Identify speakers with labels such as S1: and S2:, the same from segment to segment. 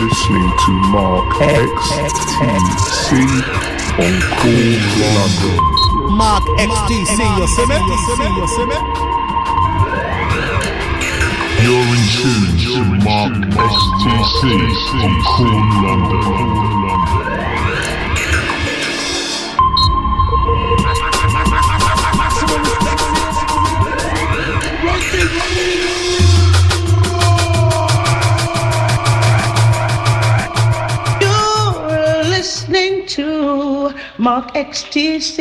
S1: listening to Mark XTC on Cool London.
S2: Mark XTC, you see me?
S1: You're in tune to Mark XTC on Cool London.
S3: You're listening to Mark XTC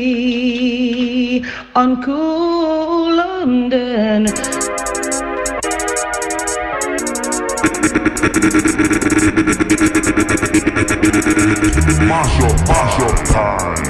S3: on Cool London.
S1: Marshall time.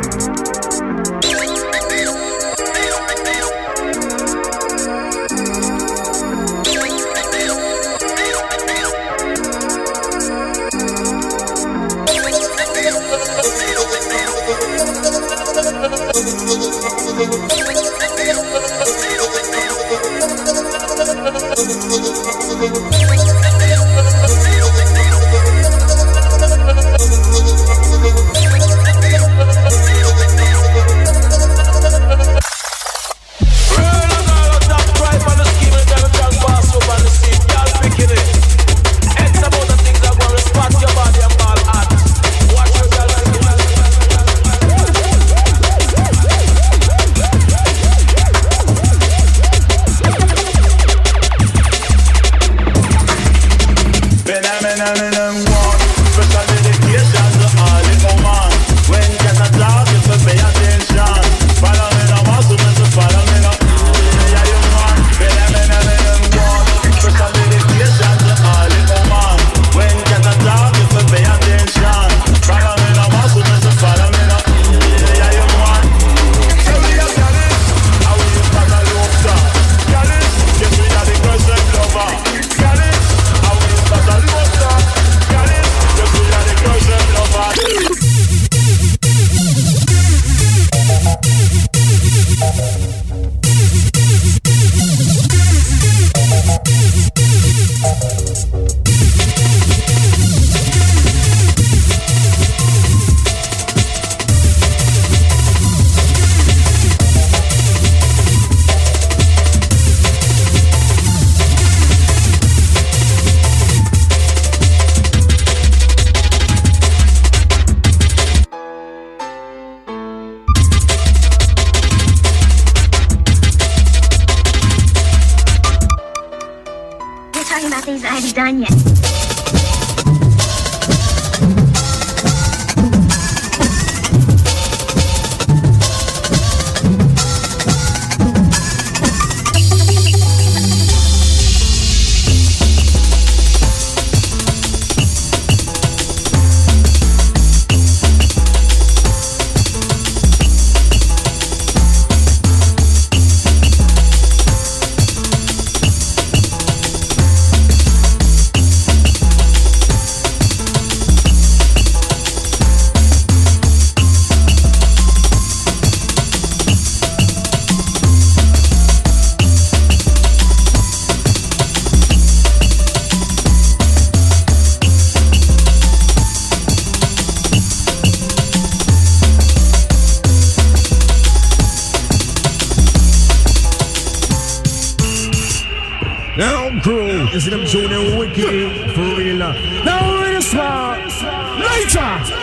S4: Things I haven't done yet.
S5: You see them tuning wicked for real. Now we're smart. Later.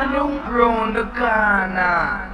S4: round the corner.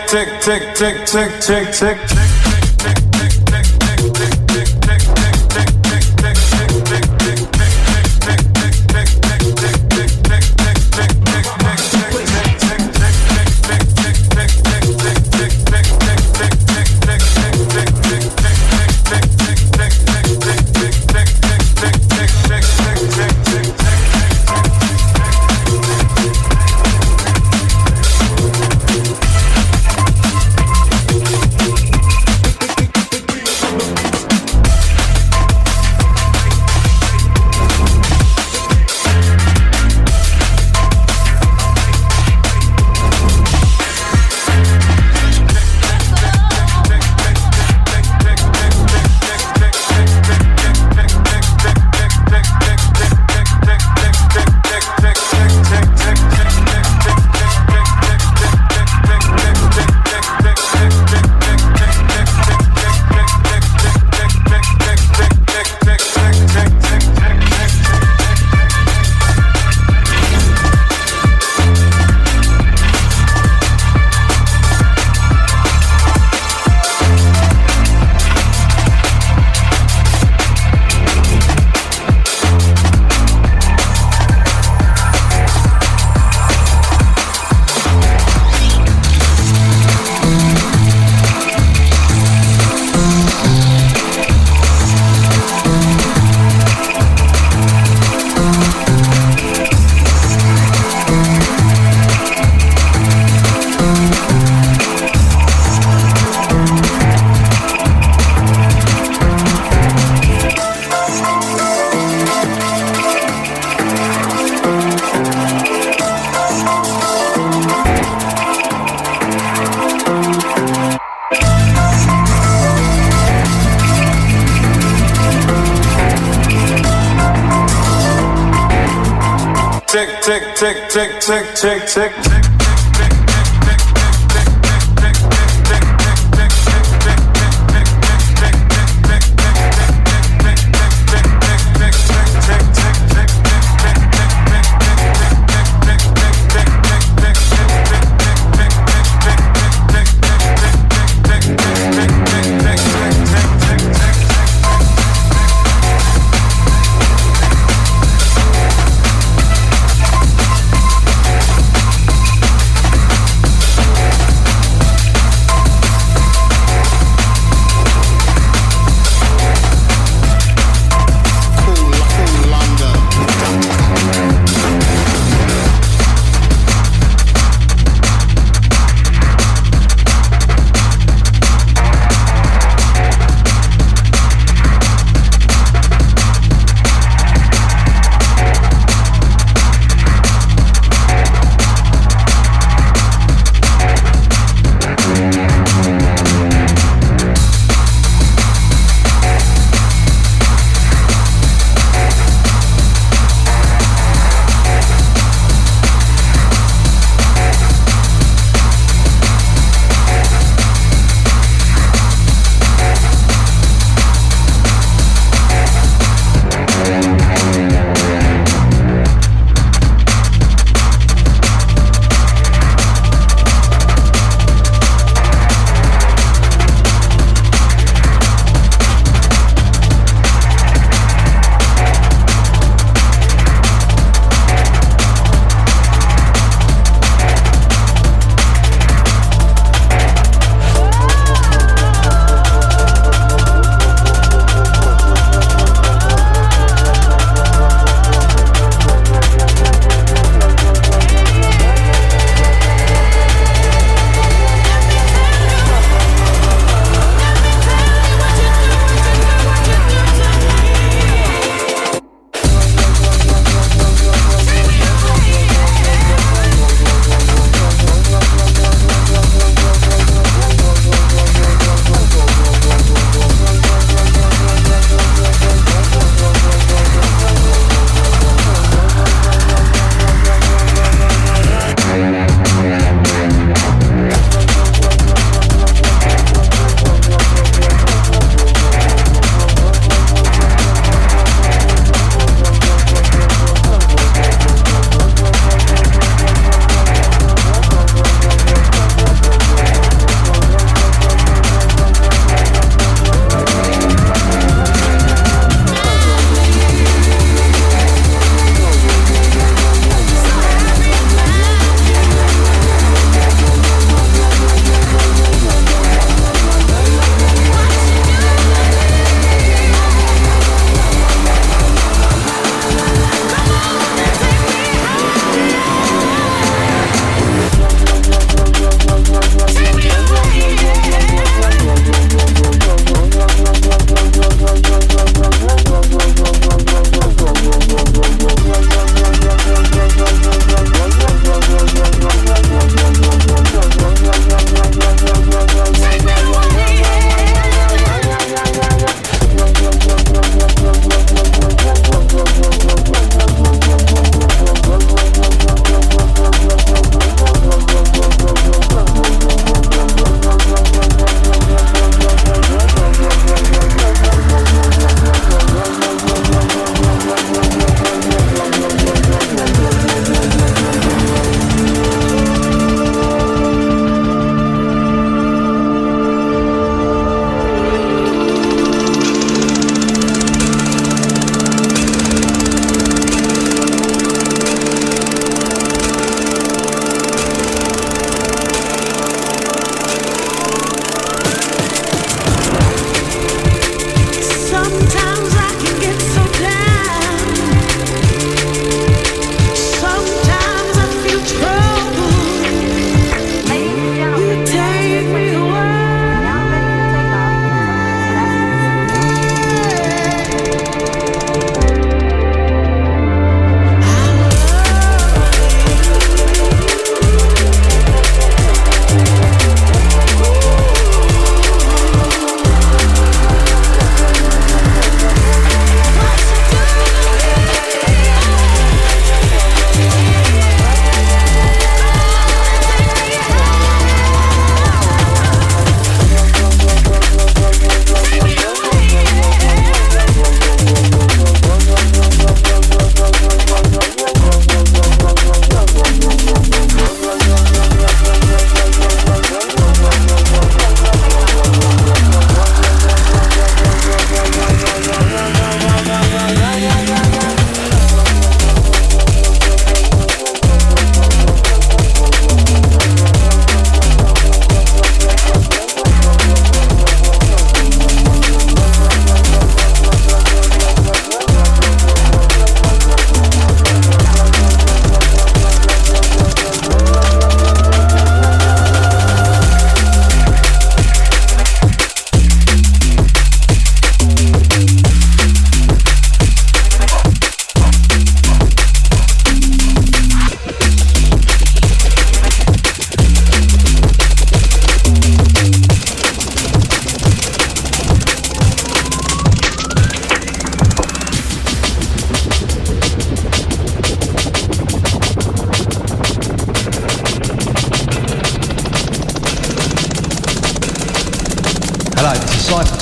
S6: Tick.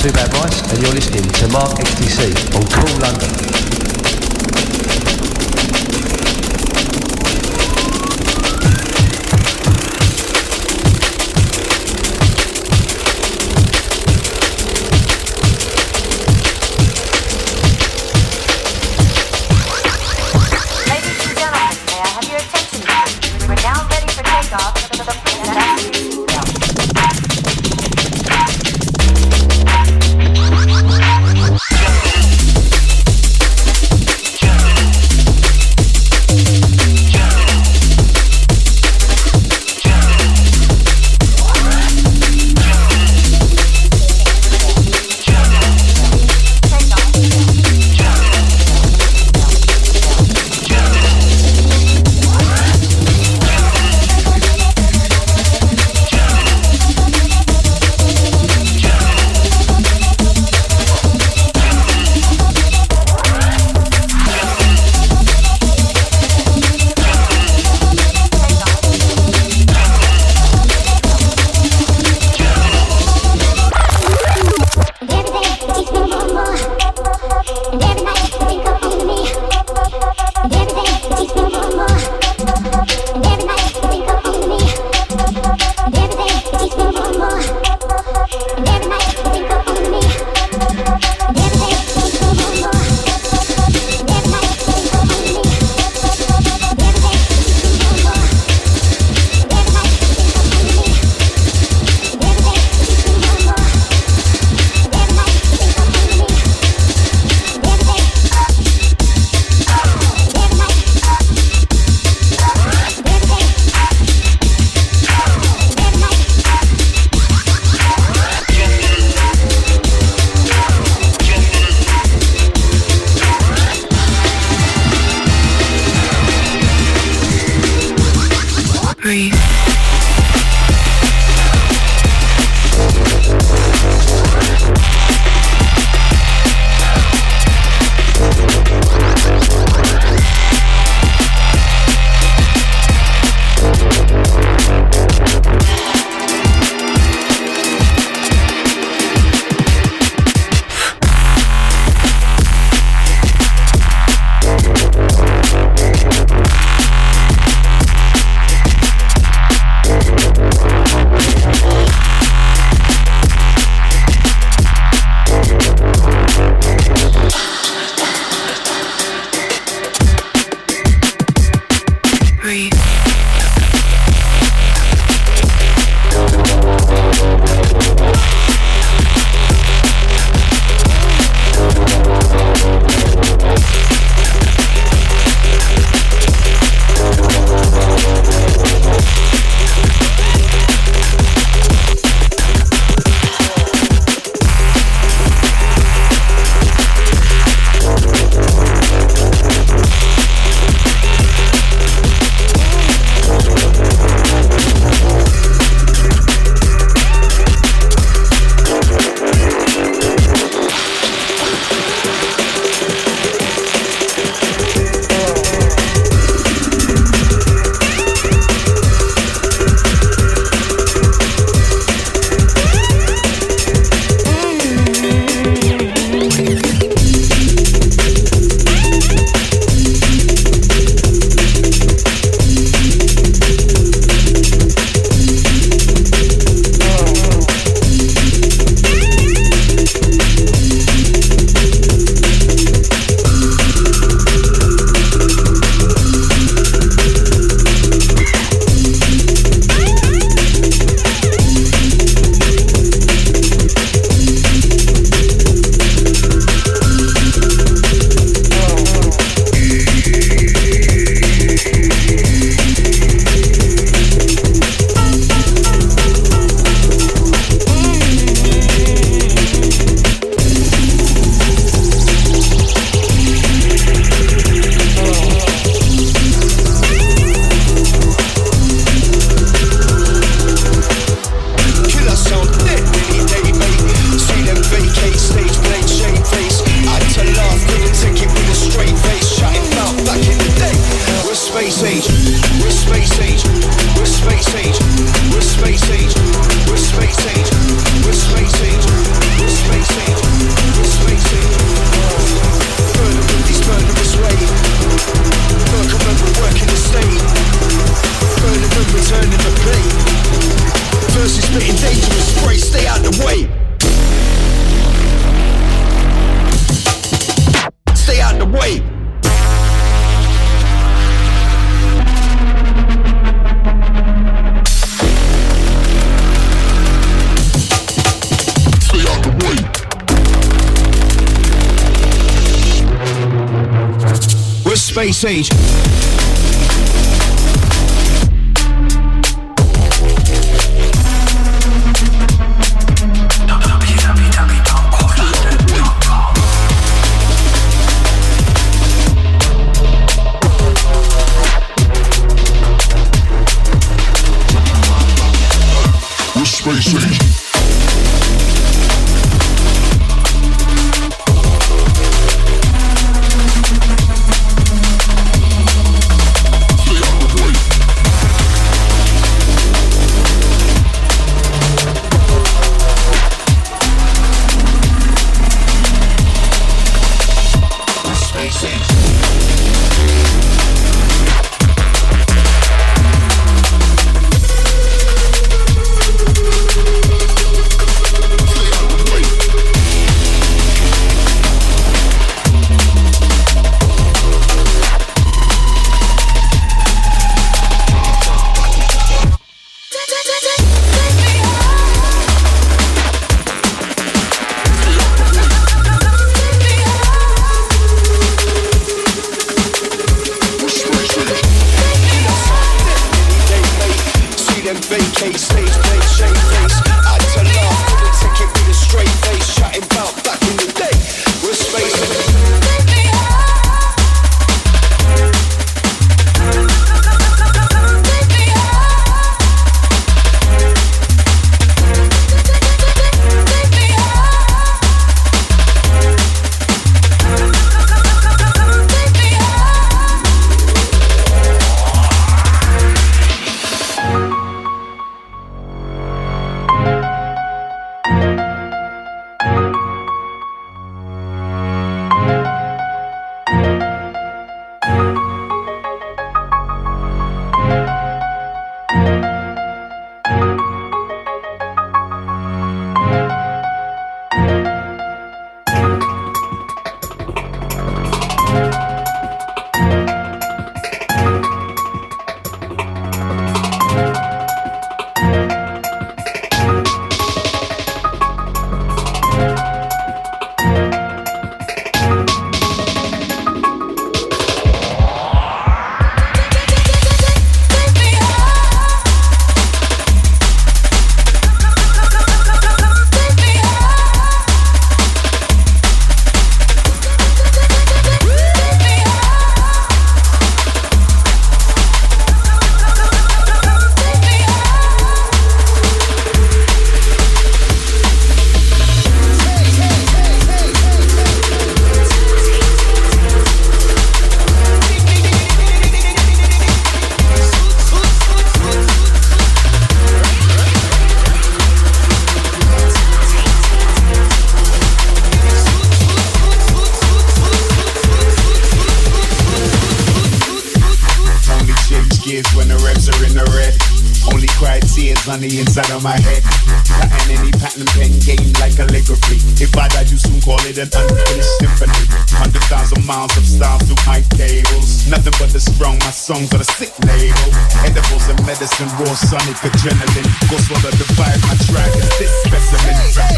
S6: Two Bad Mice, and you're listening to Mark XTC on Cool London.
S7: We're space age.
S2: Space Age.
S1: Space Age.
S7: On the inside of my head, got any pattern pen game like calligraphy. If I die, you soon call it an unfinished symphony. 100,000 miles of styles through my cables. Nothing but the strong, my songs are the sick label. Edibles and medicine, raw sonic adrenaline. Go swallow the vibe, my track is this specimen.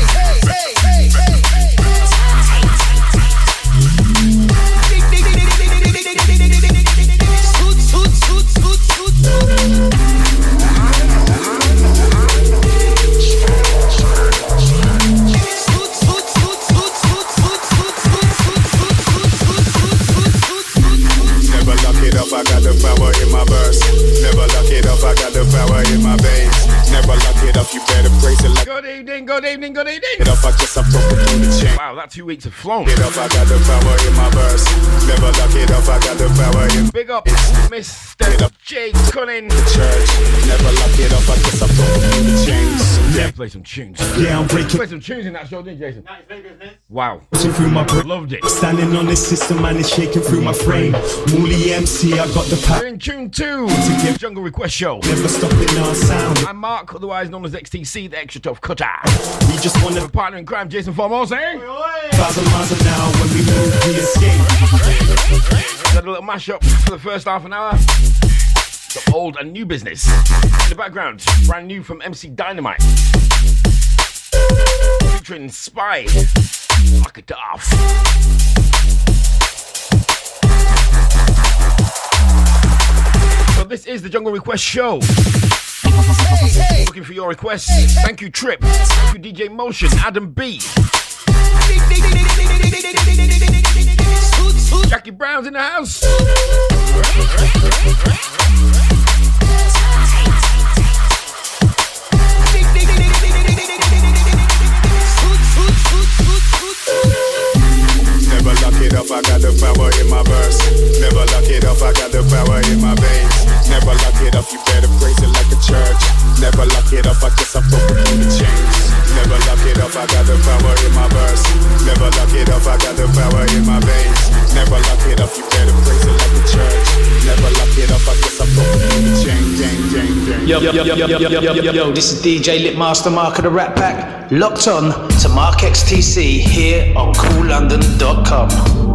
S7: I got the power in my verse. Never lock it up, I got the power in my veins. Never lock it up, you better praise it like.
S2: Good evening, good evening, good evening.
S7: It up, I guess I'm broken through the chain.
S2: Wow, that 2 weeks have flown.
S7: It up, I got the power in my verse. Never lock it up, I got the power in.
S2: Big up, Mr. Jake Cullen.
S7: The church. Never lock it up, I guess I'm broken through the chains.
S2: Yeah, play some tunes.
S5: Yeah, I'm breaking.
S2: Play some tunes in that show, didn't you, Jason? Wow.
S5: Through my brain.
S2: Loved it.
S5: Standing on this system and it's shaking through my frame. Mooly MC, I got the power.
S2: We're in tune 2. Jungle Request Show.
S5: Never stopping our sound.
S2: I'm Mark, otherwise known as XTC, the extra tough cutter.
S5: We just want to
S2: partner in crime, Jason Foremost, eh?
S5: 1,000 miles an hour when we move, we escape.
S2: Got a little mashup for the first half an hour. Some old and new business. In the background, brand new from MC Dynamite. Featuring Spy. Lock it off. This is the Jungle Request Show. Looking for your requests. Thank you, Trip. Thank you, DJ Motion, Adam B. Jackie Brown's in the house.
S7: Never lock it up, I got the power in my verse. Never lock it up, I got the power in my veins. Never lock it up, you better praise it like a church. Never lock it up, I guess I'm broken through the chains. Never lock it up, I got the power in my verse. Never lock it up, I got the power in my veins. Never lock it up, you better praise it like a church. Never lock it up, I guess I'm broken through the chains.
S8: Yo, this is DJ Litmaster Mark of the Rat Pack. Locked on to Mark XTC here on CoolLondon.com.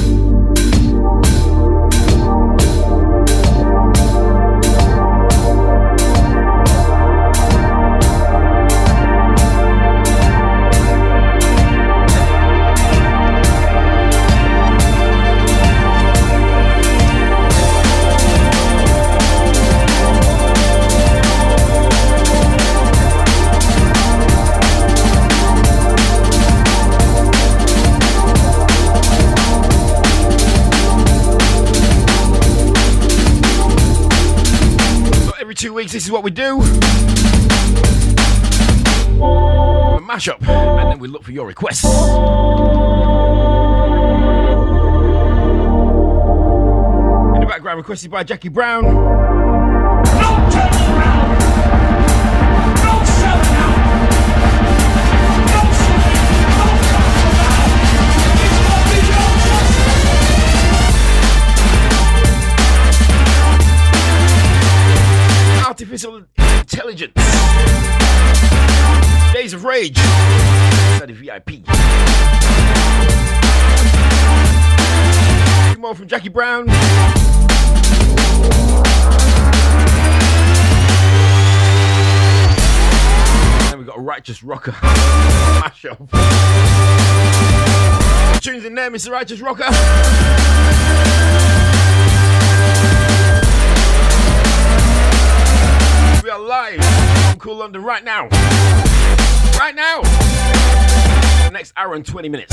S2: This is what we do. A mashup, and then we look for your requests. In the background, requested by Jackie Brown.
S5: Don't turn around. Don't sell it out. Don't sell it. Don't talk about it. It's gonna be your
S2: Artificial Intelligence. Days of Rage. Study VIP. More from Jackie Brown. And we got a Righteous Rocker. Mashup. Tunes in there, Mr. Righteous Rocker. We are live on Cool London right now. Right now. The next hour and 20 minutes.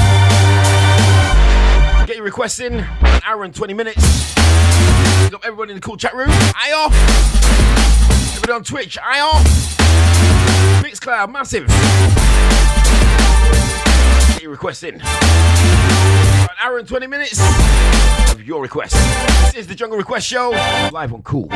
S2: Get your requests in. An hour and 20 minutes. Pick up everybody in the cool chat room. IR. Everybody on Twitch. IR. Mixcloud. Massive. Get your requests in. An hour and 20 minutes of your requests. This is the Jungle Request Show. Live on Cool.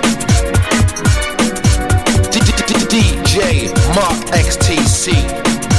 S8: DJ Mark XTC.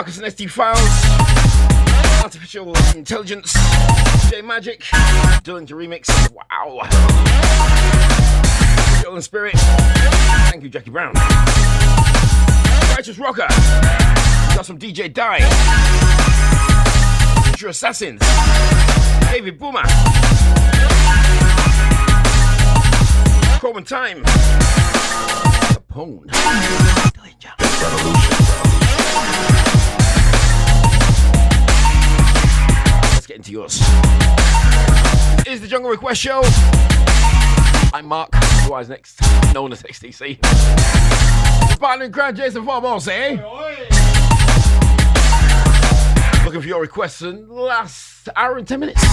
S2: Marcus and ST Files, Artificial Intelligence, J Magic, Dylan to remix. Wow. Dylan Spirit. Thank you, Jackie Brown. Righteous Rocker. We got some DJ Die. Future Assassins. David Boomer. Chrome and Time. Capone. Let's get into yours. This is the Jungle Request Show. I'm Mark, otherwise next known as XTC. The partner in crowd, Jason Farbos, eh? Looking for your requests in the last hour and 10 minutes.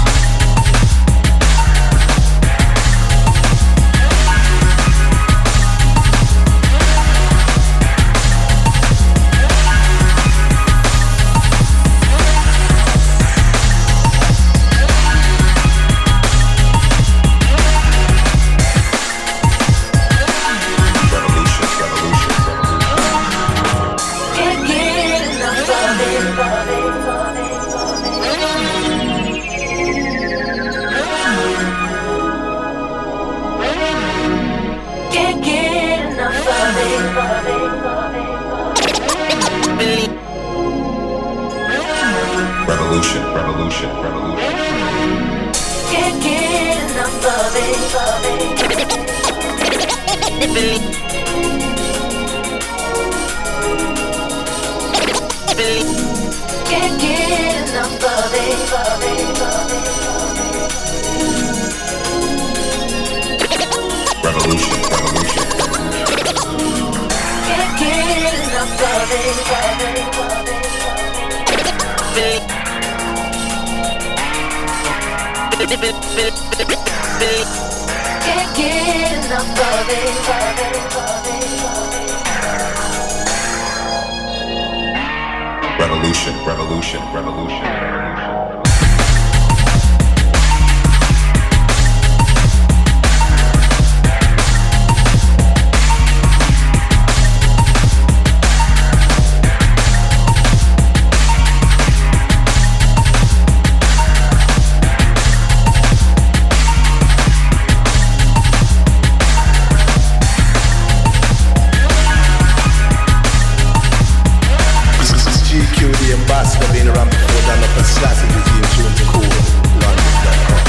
S1: Revolution.
S9: Can't get enough of it. Can't get enough of it.
S1: Revolution.
S9: Can't get enough of it. Can't get enough of it.
S1: Revolution.
S10: Ambassador being around before done up and slapping with you tune to cool London.com.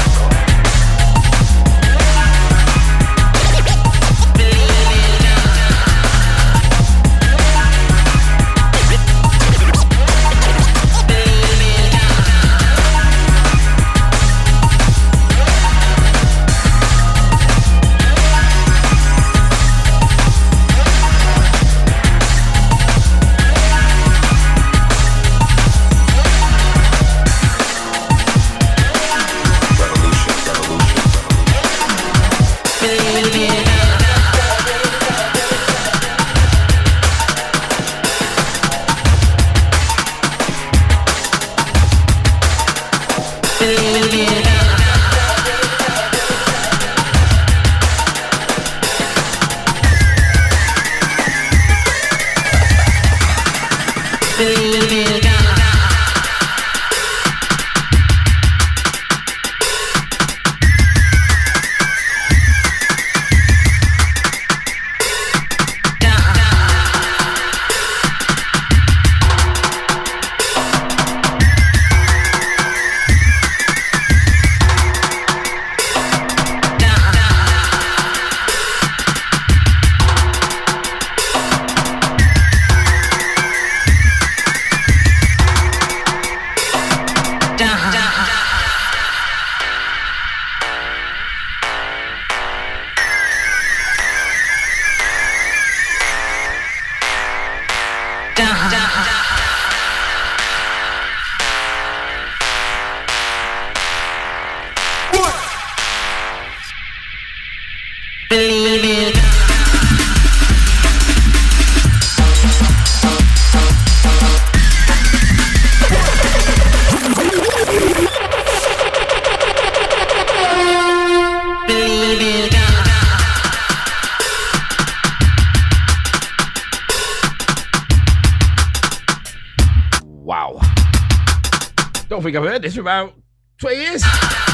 S2: Wow. Don't think I've heard this for about 20 years.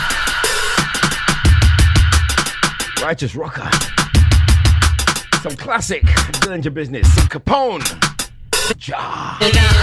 S2: Righteous Rocker. Some classic Dillinger Business. Some Capone. Ja.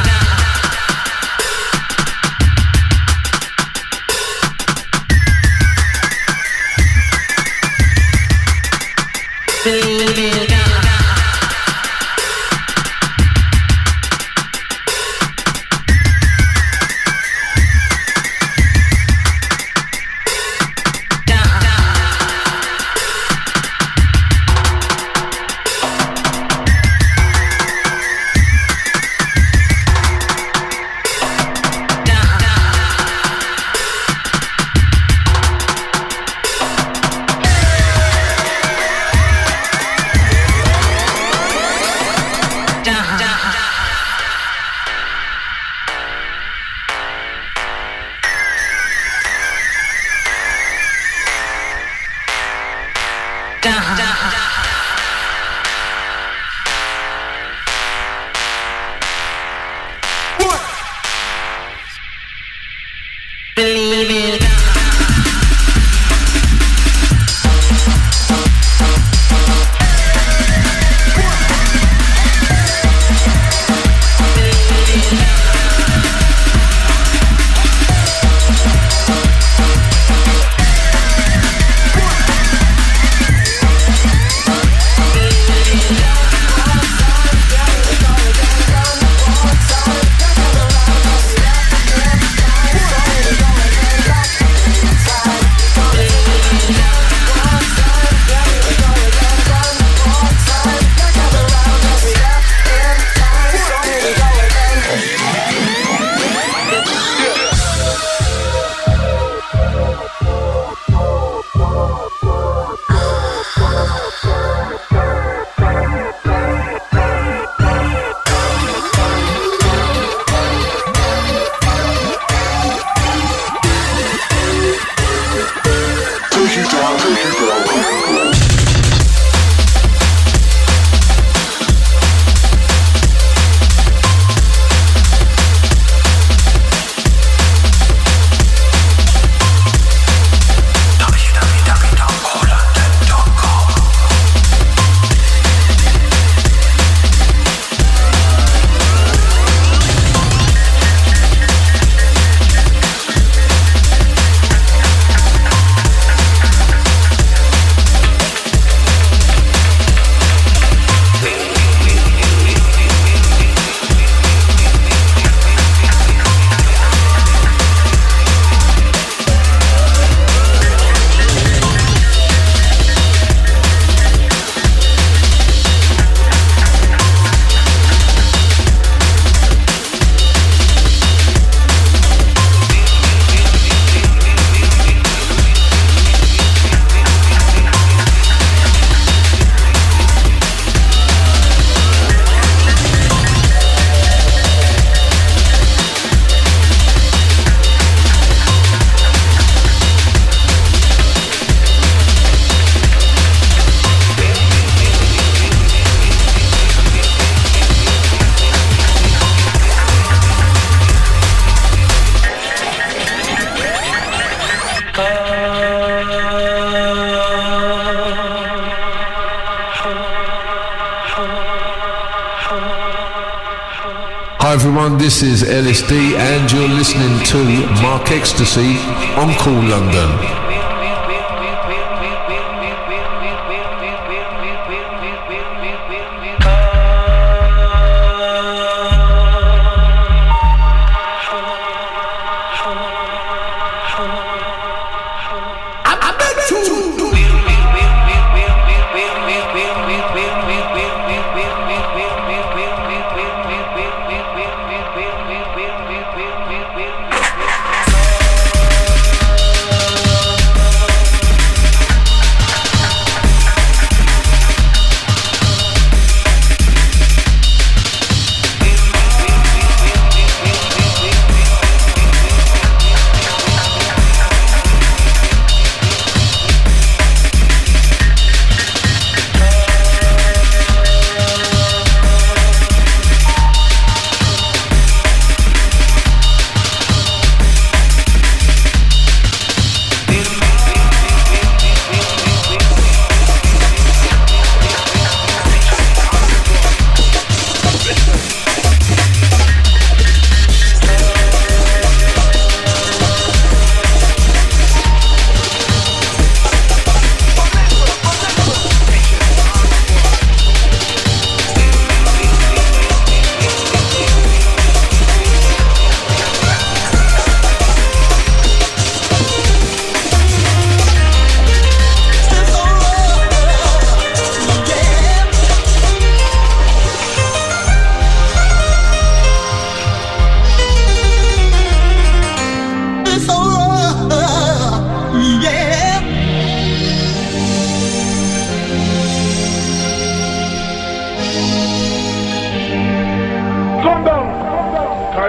S11: Hi everyone, this is LSD and you're listening to Mark Ecstasy on Cool London.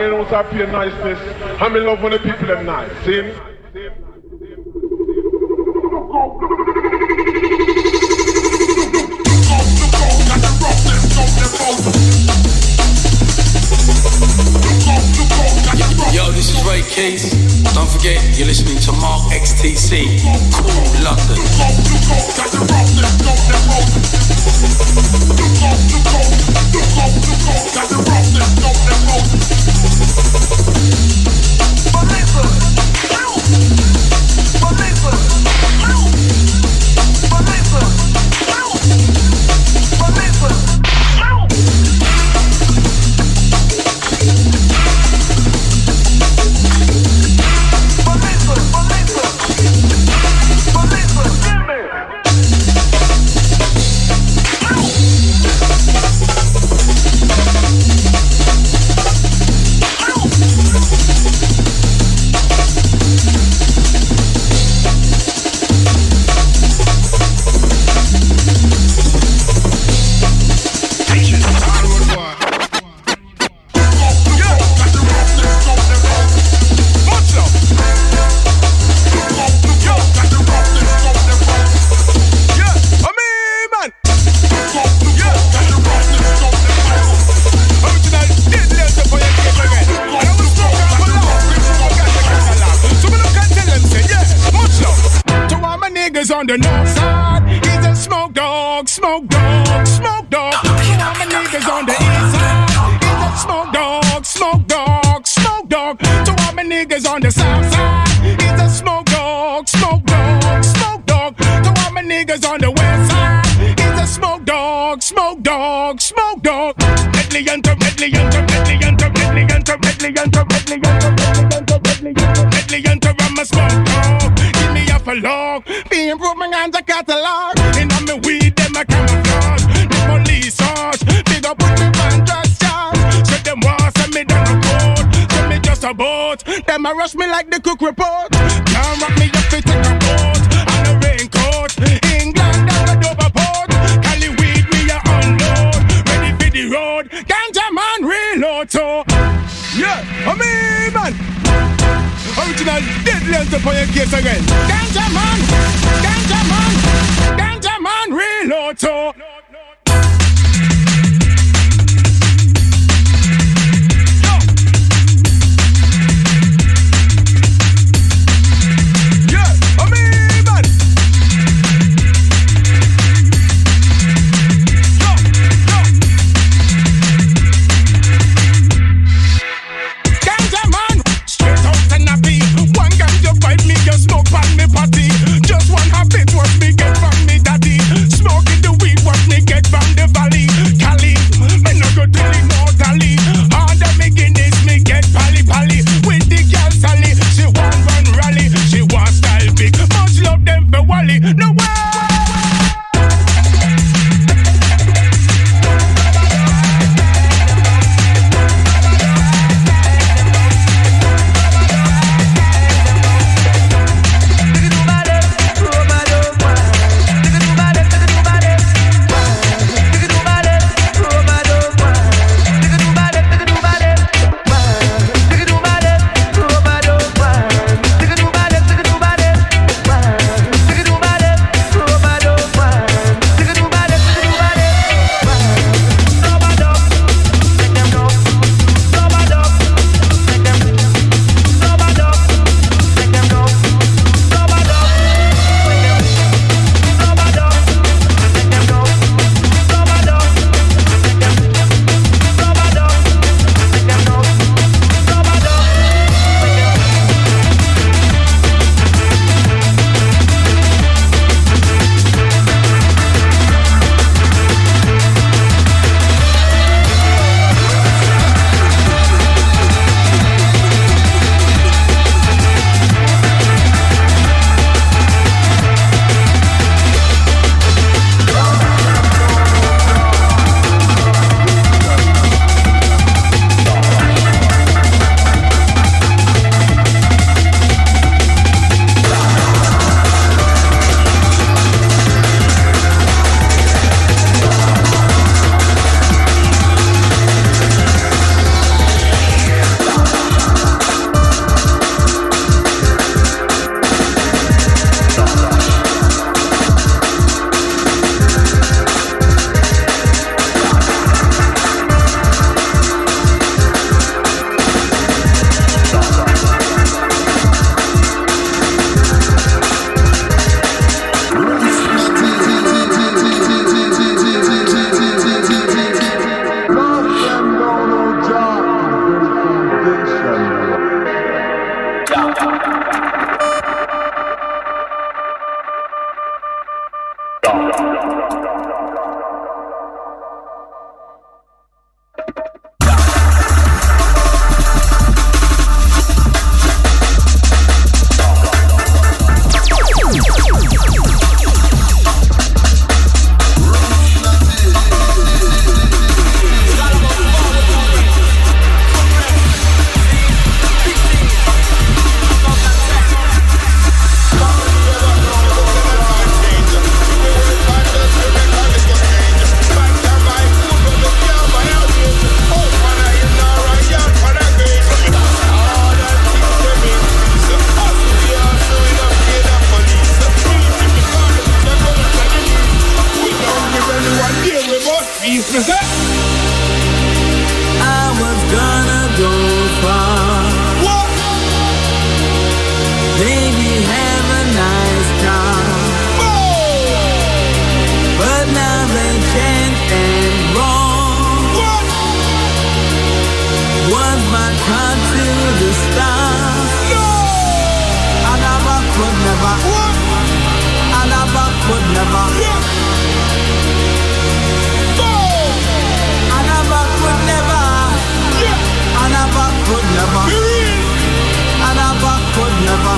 S1: you know, so I pay niceness. I'm in love when the people are nice. See me?
S12: Yo, this is Ray Keys. Don't forget, you're listening to Mark XTC. Cool London.
S13: On the north side, he's a smoke dog, smoke dog, smoke dog. All my niggas on the east side, he's a smoke dog, smoke dog, smoke dog. To all my niggas on the south side, he's a smoke dog, smoke dog, smoke dog. To all my niggas on the west side, he's a smoke dog, smoke dog, smoke dog. Medley enter, medley enter, medley enter, medley enter, medley enter, medley enter, medley enter, medley enter. I'm a smoke dog. Give me a log. Be improving on the catalog. And I'm a weed, them a camouflage. The police search. Big up with me man just charge. So them want send me down the court. Send me just a boat. Them a rush me like the cook report. Can't rock me up to take a boat. On a raincoat. England down the Dover port. Cali weed me a unload. Ready for the road. Ganja man reload. So yeah, I mean man. Original dead length for your case again. Ganja man, ganja man, ganja man, reload so. Smoke on me party, just one habit what me get from me daddy. Smoking the weed what me
S14: could never. I never could never. I never could never. I never could never.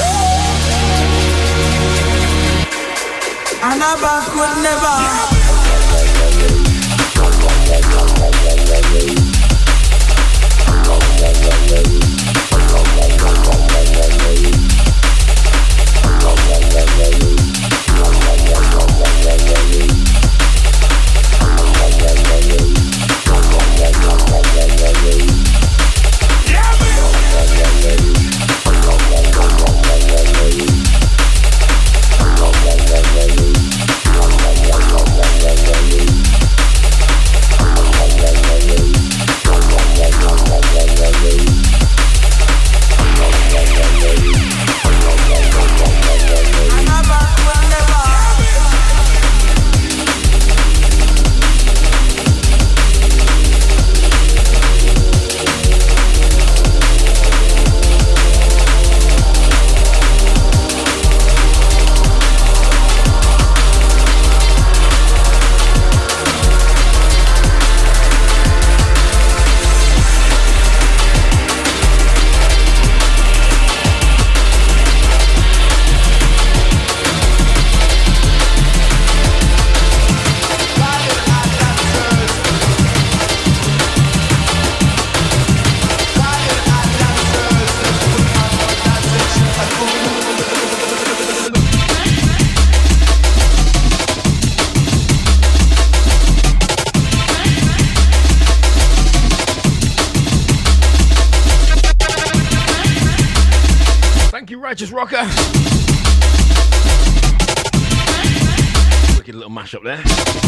S14: I never could never.
S2: Righteous Rocker. Wicked little mashup there.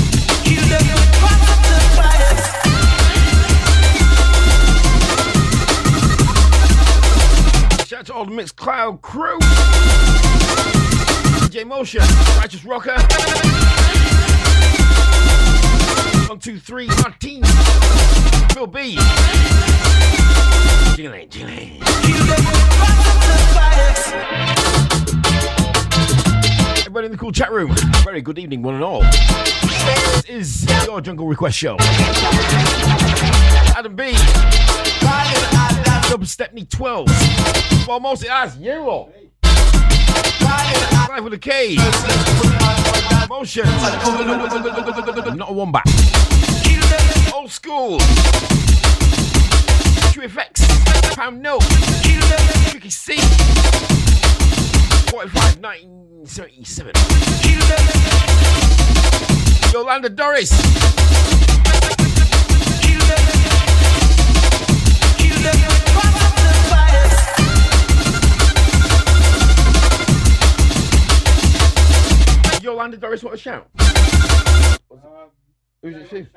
S2: Shout out to all the Mixed Cloud crew. DJ Motion, Righteous Rocker. 1, 2, 3, Martin. Phil B. Jillian. Everybody in the cool chat room, very good evening, one and all. This is your Jungle Request Show. Adam B. Dub Stepney 12. Well, mostly as you all. Live with a K. Motion. Not a wombat. Old school. True Effects. Pound Note. Tricky C. 45, 1977. Yolanda Doris. Yolanda Doris, what a shout. Who's it to?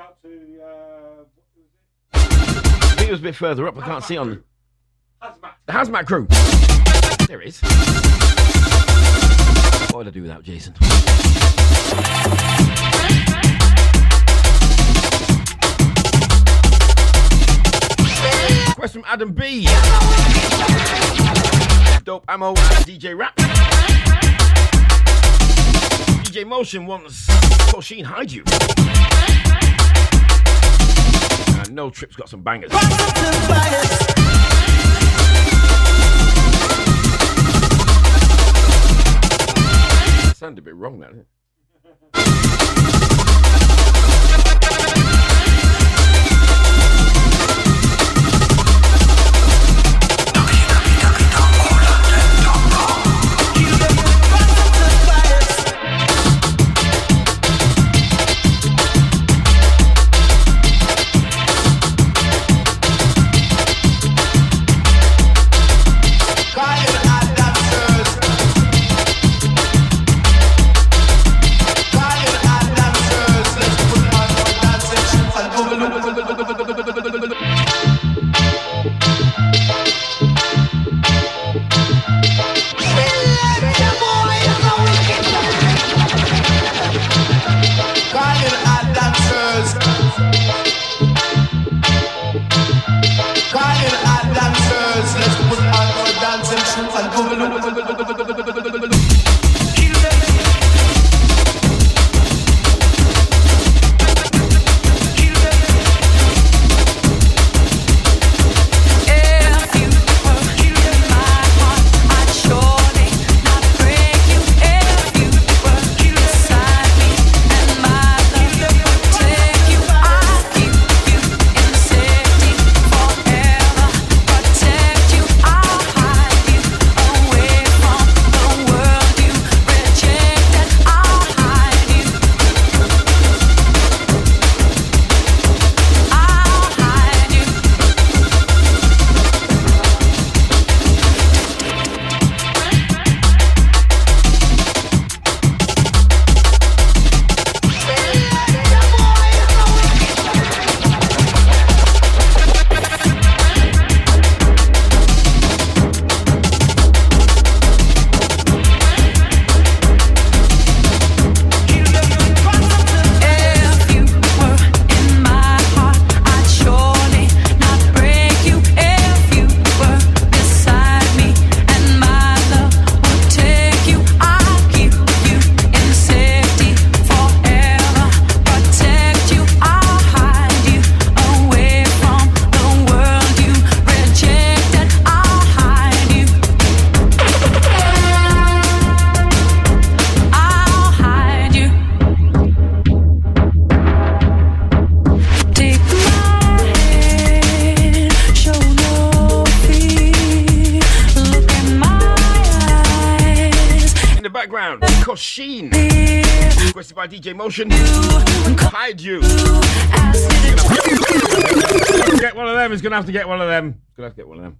S2: I think it was a bit further up. I can't see on the Hazmat crew. There it is. What would I do without Jason? Request from Adam B. Dope Ammo and DJ Rap. DJ Motion wants Tosheen Hide You. And No Trip's got some bangers. Sounded a bit wrong now, didn't it? Kosheen. Requested by DJ Motion. Hide You. Get one of them. He's gonna have to get one of them. He's gonna have to get one of them.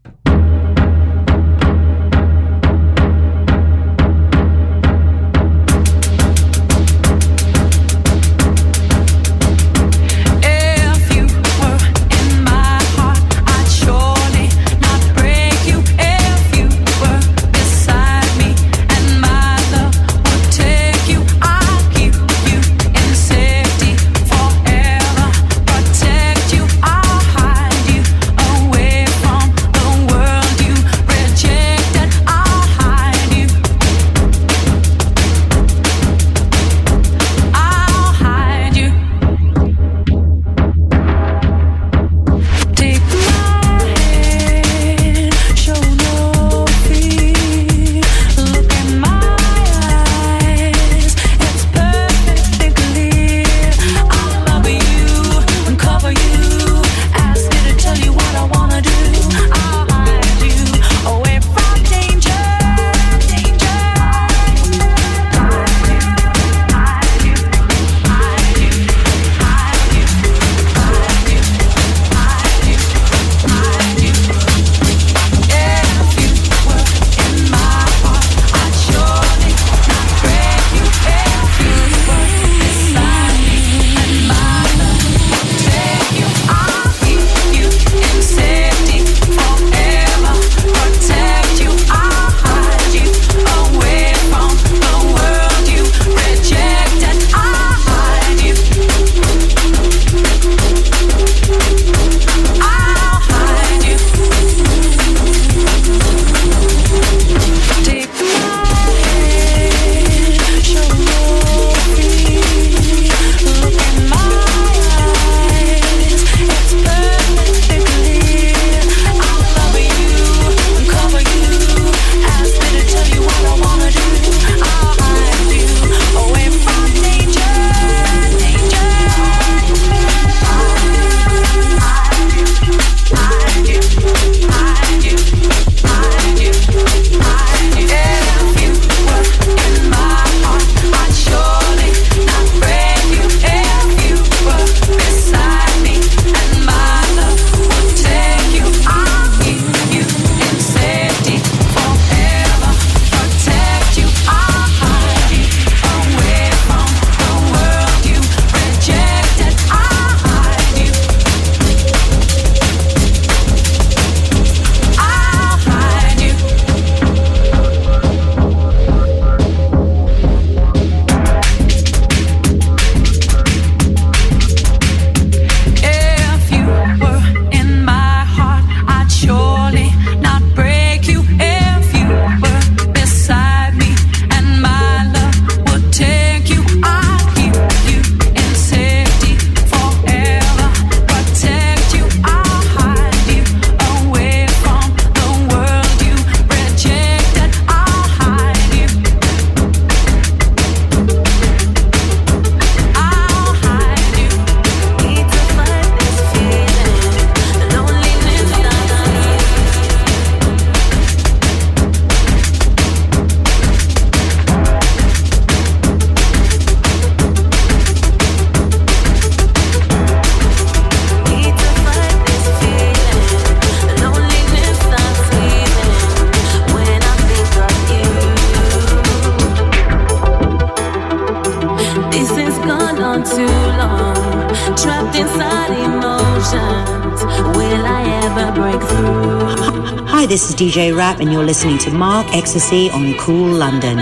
S15: Hi, this is DJ Rap, and you're listening to Mark Ecstasy on Cool London.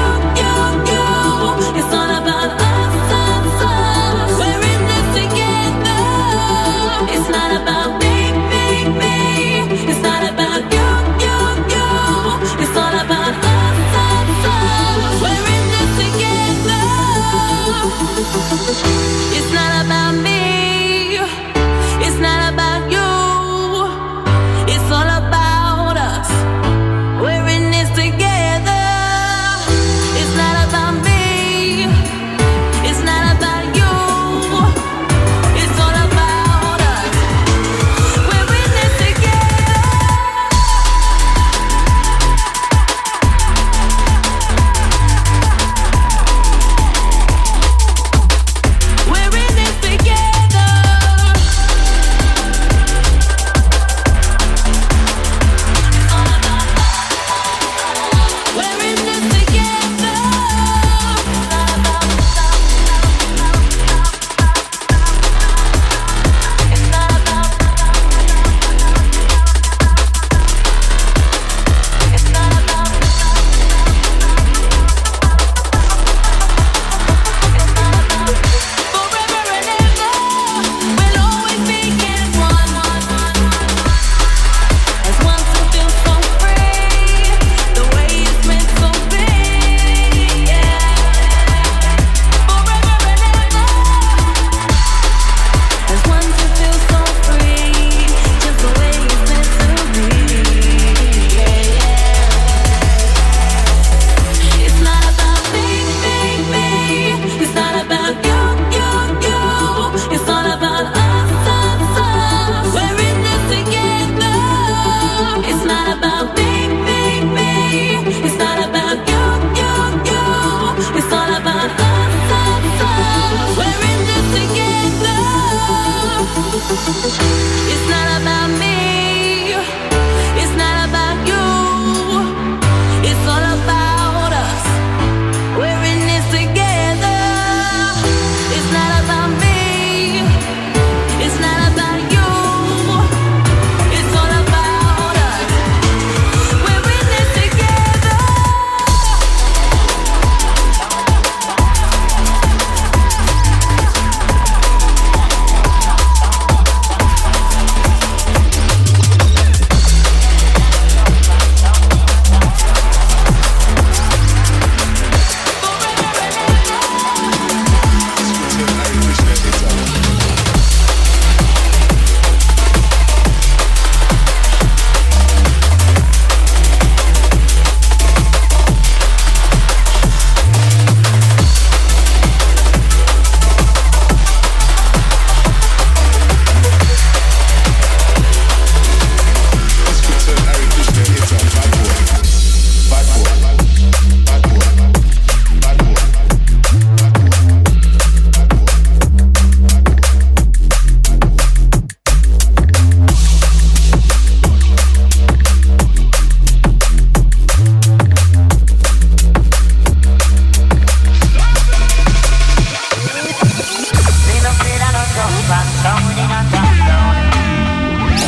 S9: It's not about me, it's not about you, it's all about us. We're in this together.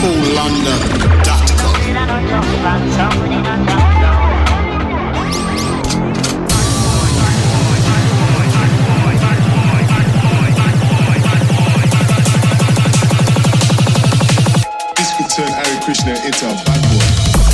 S16: This could turn Hare Krishna into a bad boy.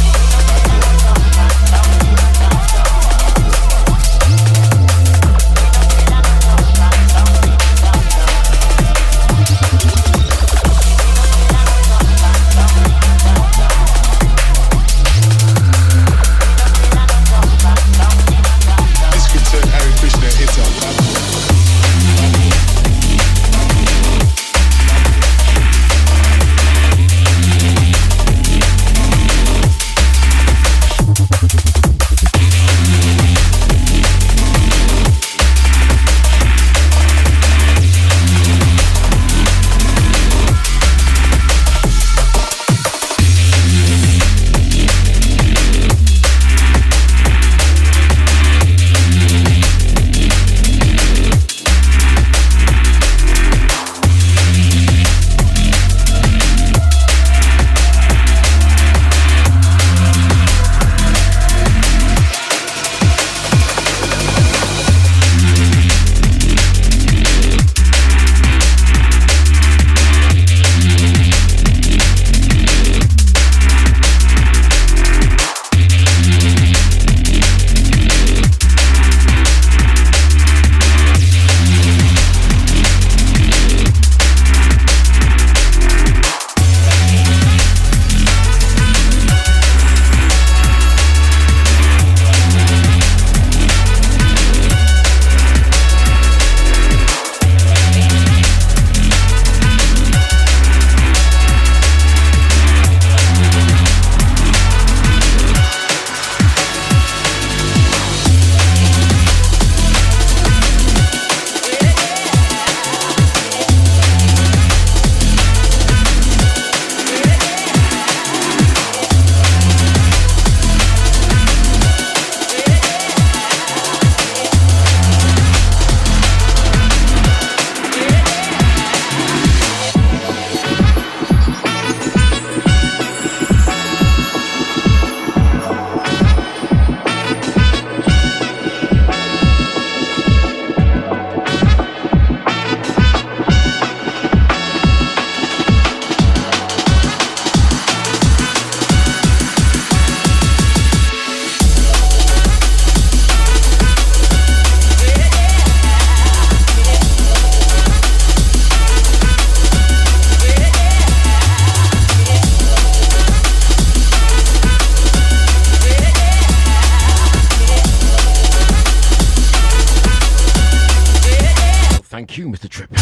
S2: Thank you, Mr. Tripp.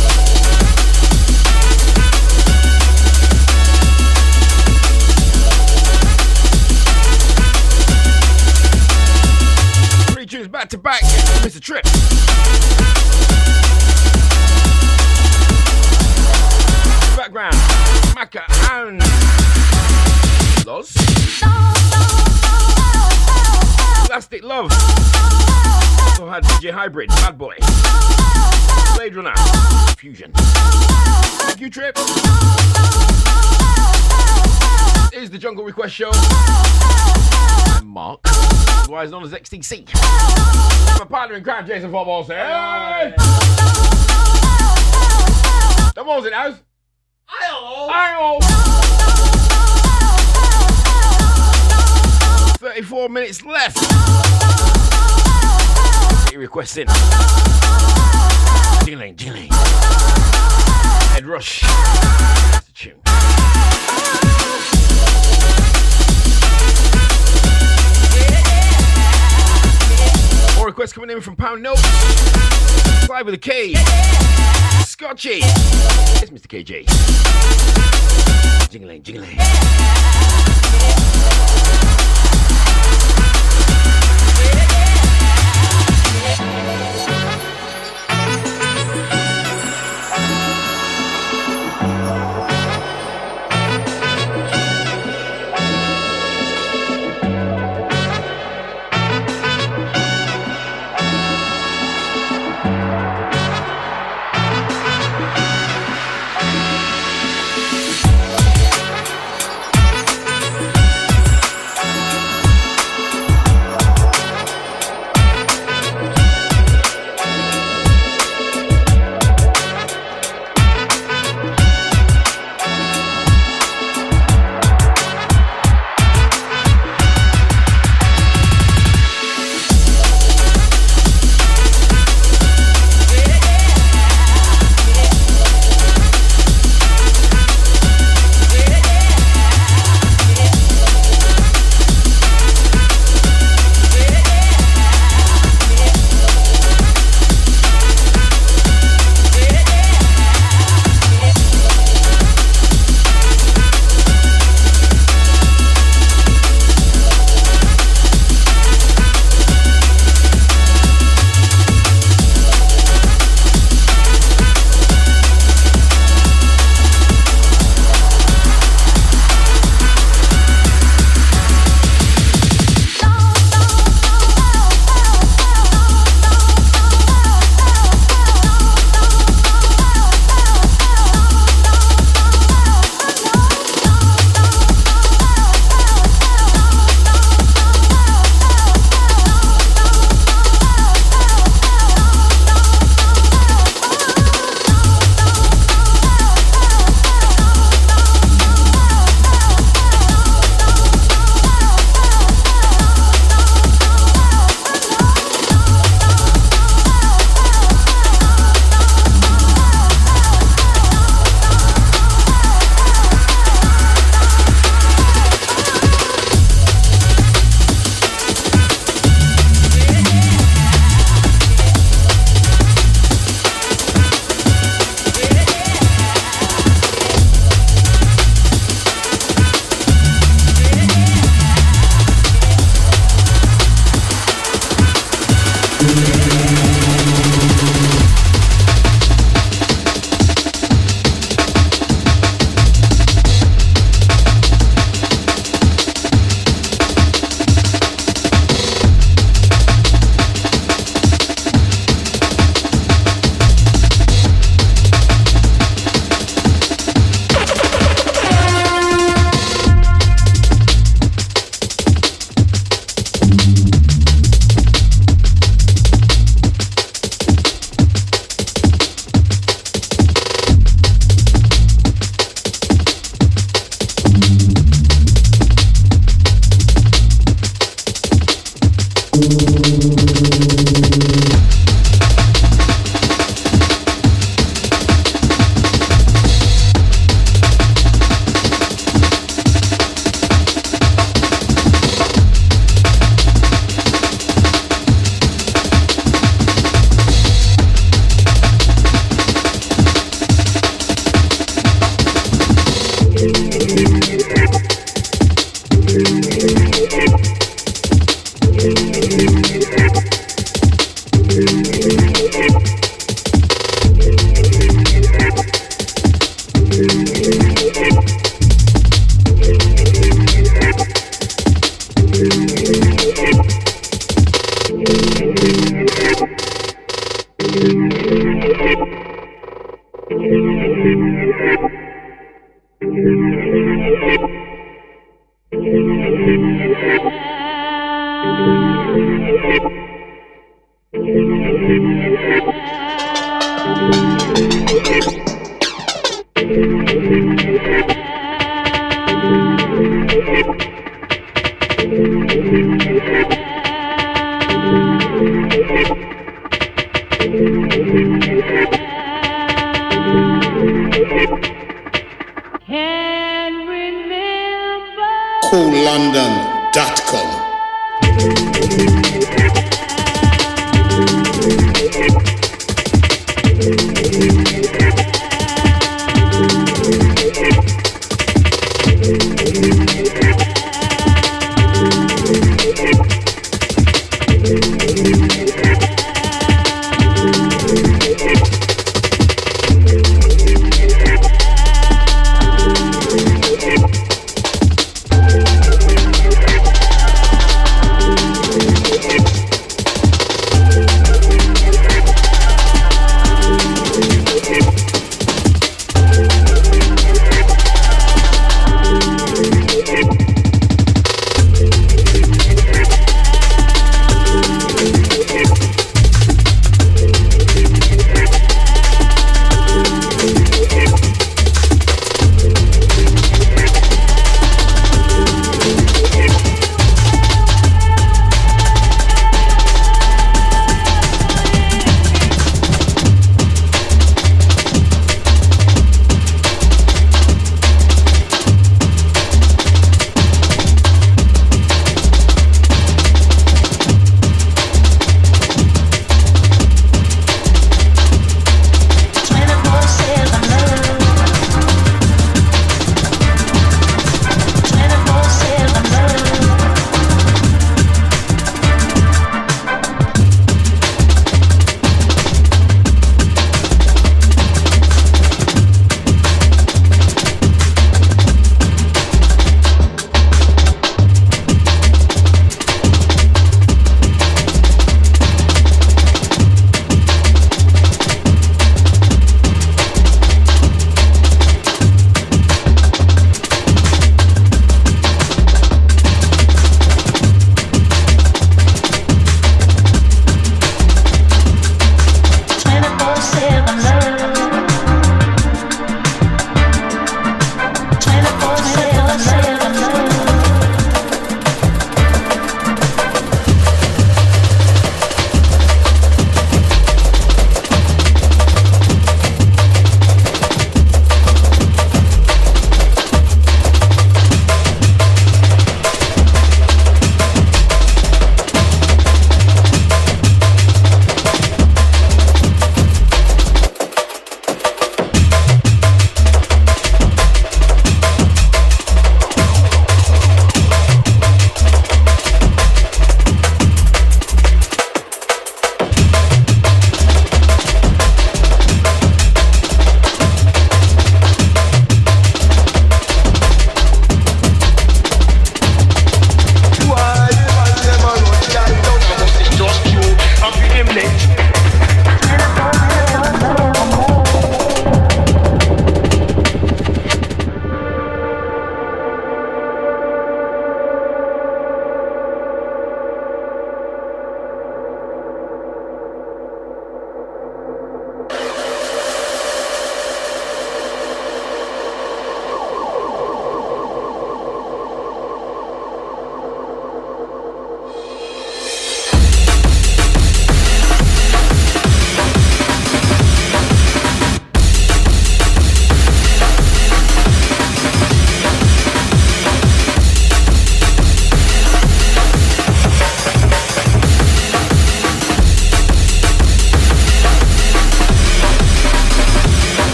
S2: Three tunes back to back, Mr. Tripp. Background, Maka and Loz. Plastic Love. Also had DJ Hybrid, Bad Boy. Blade Runner, Fusion. Thank you, Trip. This is the Jungle Request Show. I'm Mark, otherwise known as XTC. My partner in crime, Jason Football, say, hey! Come on, it house. Hi-oh! 34 minutes left. Get your requests in. Jingling, jingling. Head Rush. That's the tune. More requests coming in from Pound Notes. Fly with a K. Scotchy. It's Mr. KJ. Jingling, jingling.
S10: CoolLondon.com.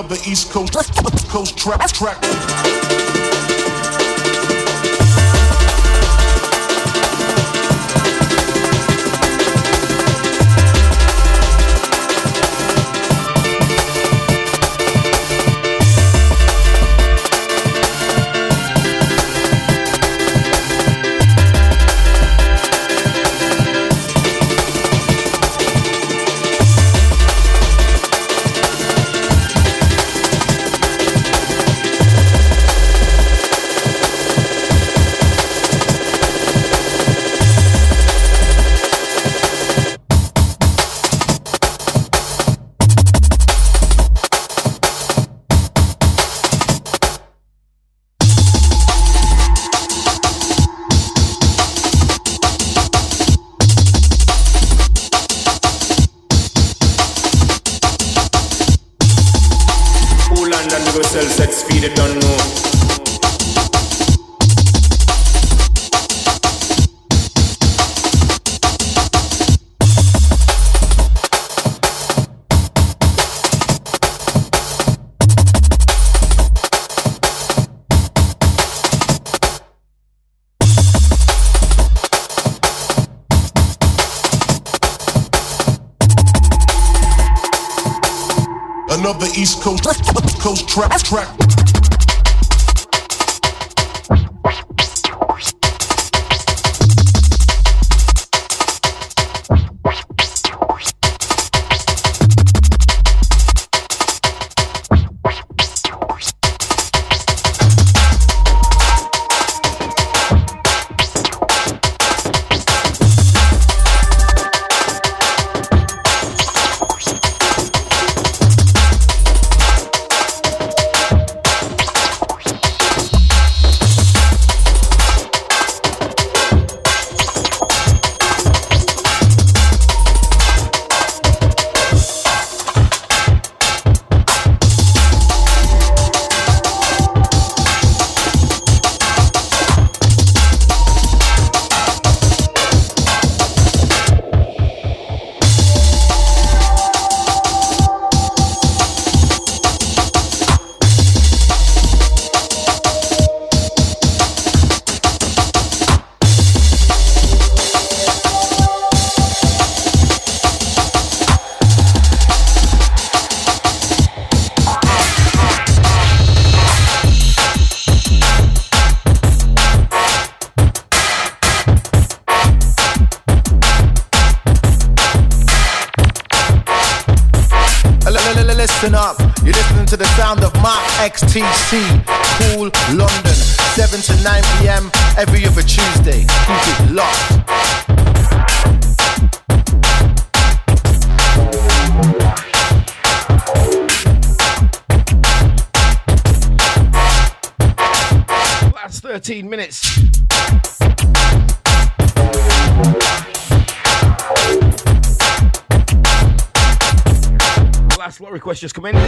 S7: Another East Coast track. Another East Coast track.
S17: Listen up, you're listening to the sound of Mark XTC, Cool London, 7 to 9 p.m. every other Tuesday. Keep it locked.
S2: Last 13 minutes. Last lot of requests just come in.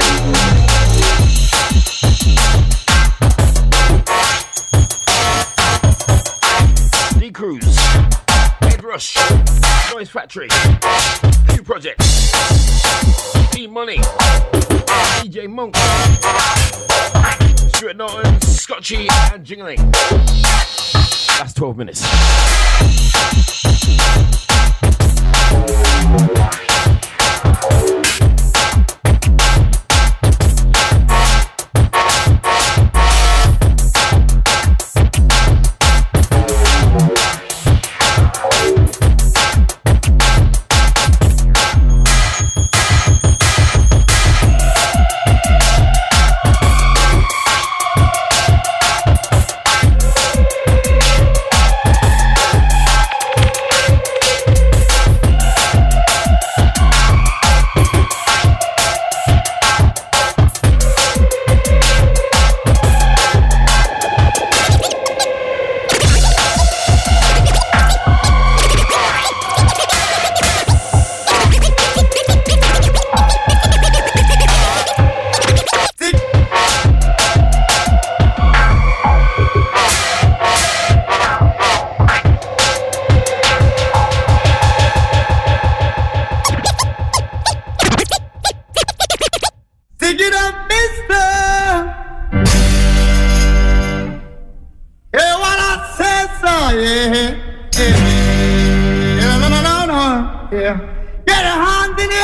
S2: D-Cruise, Head Rush, Noise Factory, Q Project, E-Money, DJ Monk, Stuart Norton, Scotchy and Jingling. Last 12 minutes.
S14: get a hand in the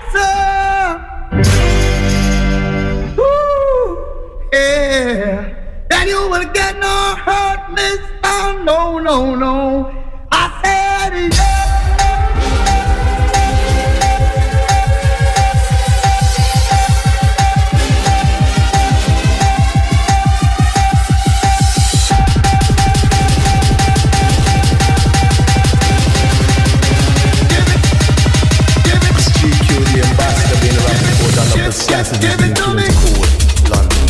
S14: answer. Ooh, yeah. Then you will get no hurt, miss. Oh, no, no, no. I said, yeah.
S10: Give it to me. Cool London.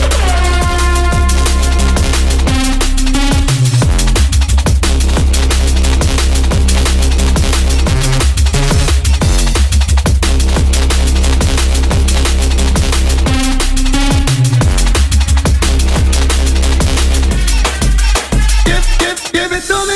S14: Give it to me.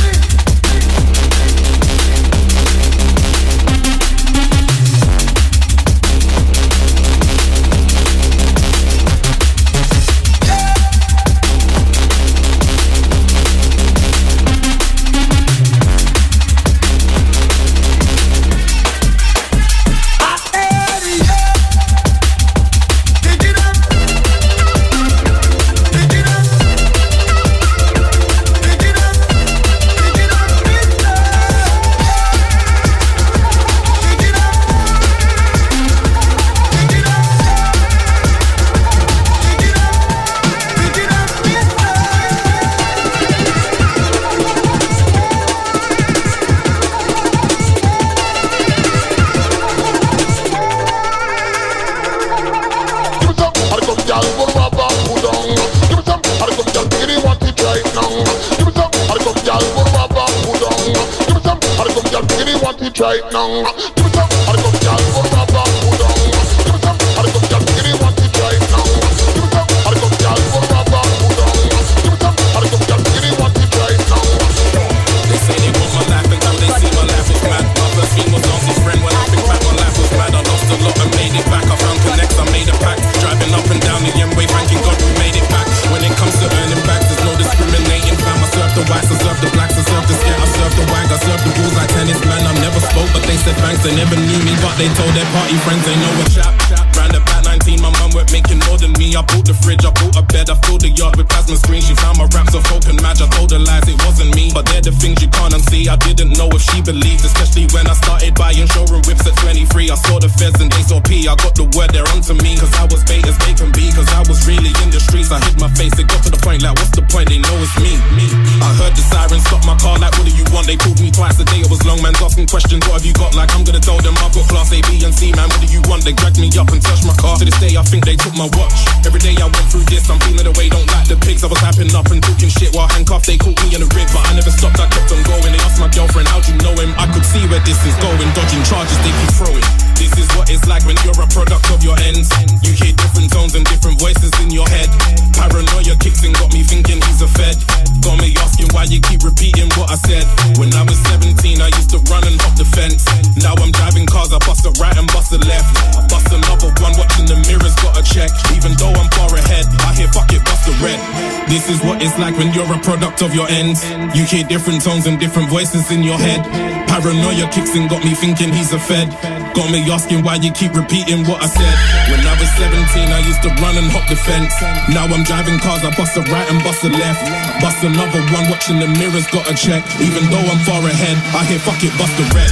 S1: Right now, give me some, I come down for my back, put on. Give me some, I come down, give me what it right now. Give me some, I come down for my back, put on. Give me some, I come down, give me what it right now.
S18: They say they want my life until they see my life is mad. My first thing was Auntie's friend. When I think back, my life was bad. I lost a lot and made it back. I found connects, I made a pack. Driving up and down the M-way, thanking God we made it back. When it comes to earning back, there's no discriminating. Fam, I serve the whites, I serve the blacks, I serve the scat, I serve the wag, I serve the bulls like tennis, man. I never spoke, but they said thanks. They never knew me, but they told their party friends they know a chap. Round about 19, my mum weren't making more than me. I bought the fridge, I bought a bed, I filled the yard with plasma screens. She found my raps of folk and match. I told her lies, it wasn't me, but they're the things you can't unsee. I didn't know if she believed, especially when I started buying showroom whips at 23. I saw the feds and they saw P. I got the word, they're onto me, cause I was bait as they can be. Cause I was really in the streets, I hid my face. It got to the point like, what's the point? They know it's me. I heard the sirens stop my car like, what do you want? They pulled me twice a day, it was long, man's asking questions. What have you got? Like, I'm gonna tell them I've got class A, B and C, man. What do you want? They dragged me up and touched my car. To this day I think they took my watch. Every day I went through this, I'm feeling the way, don't like the pigs. I was hyping up and talking shit while handcuffed. They caught me in the rig, but I never stopped, I kept on going. They asked my girlfriend, how'd you know him? I could see where this is going. Dodging charges they keep throwing. This is what it's like when you're a product of your ends. You hear different tones and different voices in your head. Paranoia kicks in, got me thinking he's a fed. Got me asking why you keep repeating what I said. When I was 17 I used to run and hop the fence. Now I'm driving cars, I bust a right and bust a left. I bust another one, watching the mirrors, got a check. Even though I'm far ahead, I hear fuck it, bust a red. This is what it's like when you're a product of your ends. You hear different tones and different voices in your head. Paranoia kicks in, got me thinking he's a fed. Got me asking why you keep repeating what I said. When I was 17 I used to run and hop the fence. Now I'm driving cars, I bust a right and bust a left. Bust another one, watching the mirrors, got a check. Even though I'm far ahead, I hear fuck it, bust a red.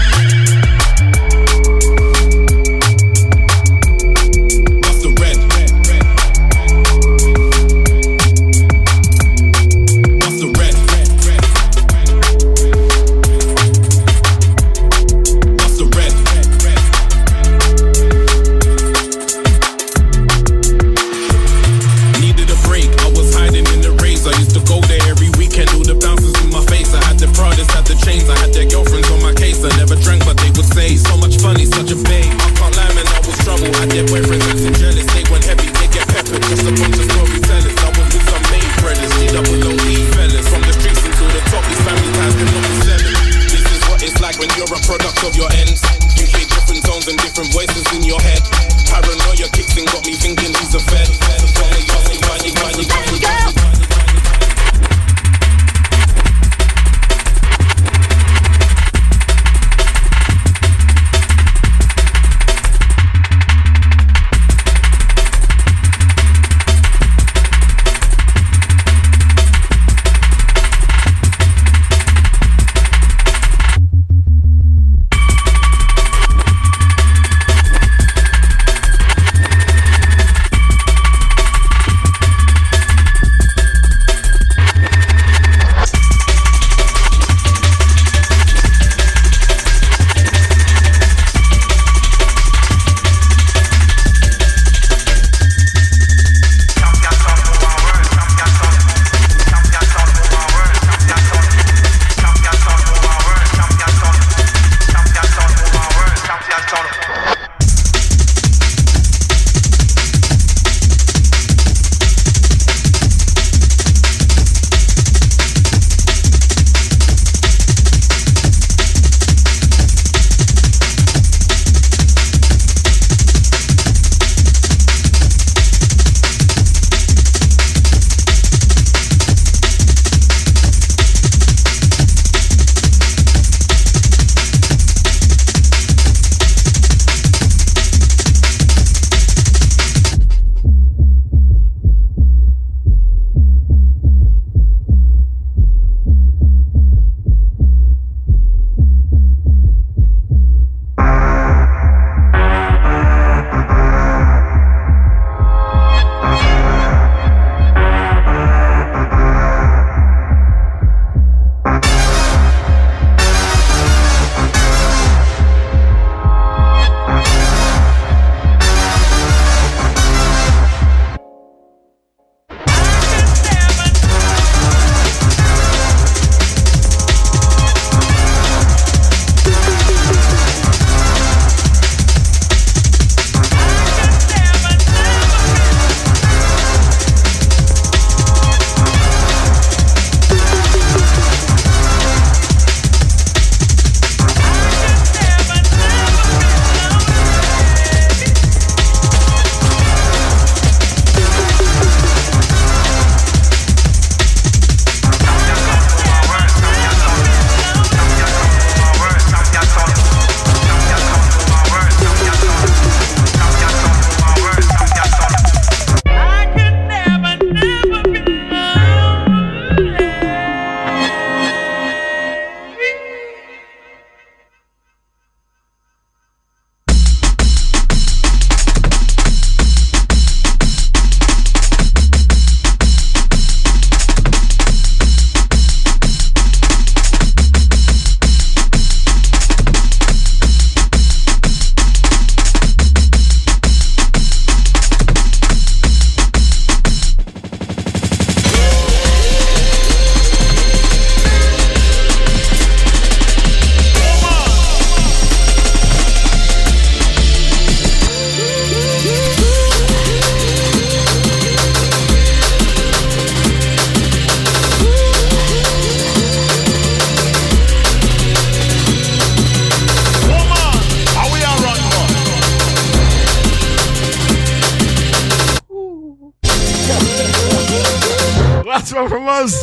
S2: one from us.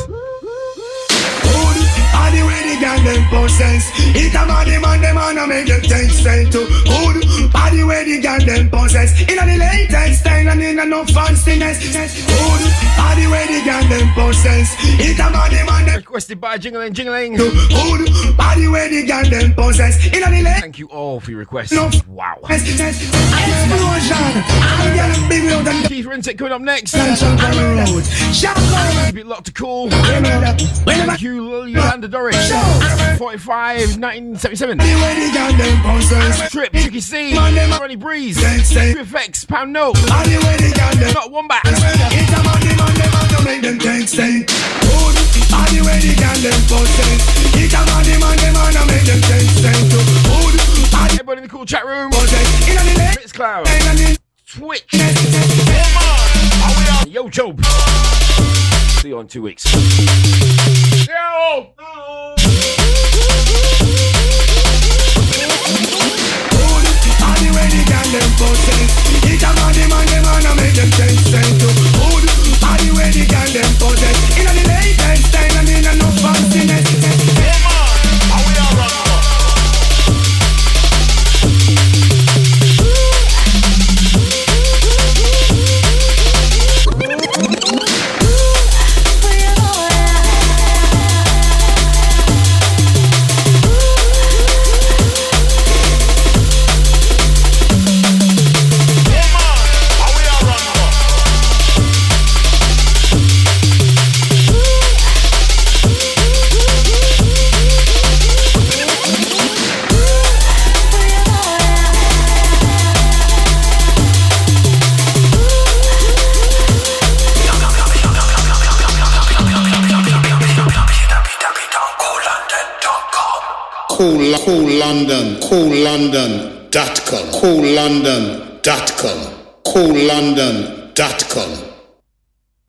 S14: All the way the girl them possess. It a body man, them man a make them take straight to good. All the way the girl them possess. In a the latest style and in a no fanciness. Good. All the way the girl them possess. It a body man them
S2: requested by Jingling Jingling.
S14: Good. All the way the girl them possess. In a the latest.
S2: Thank you all for your requests.
S14: No.
S2: Wow.
S14: Explosion. I'll get a big road and
S2: Keith Rinsick coming up next.
S14: road.
S2: Keep it locked to cool. Thank you, Yolanda Doris. 45, 1977. Trip, Tricky C, Ronnie Breeze, QFX, Pound Note, Not Wombat. Everybody in the cool chat room. Mixcloud, Twitch. Yo, Job. See you on 2 weeks. Yo!
S7: CoolLondon.com. CoolLondon.com. CoolLondon.com.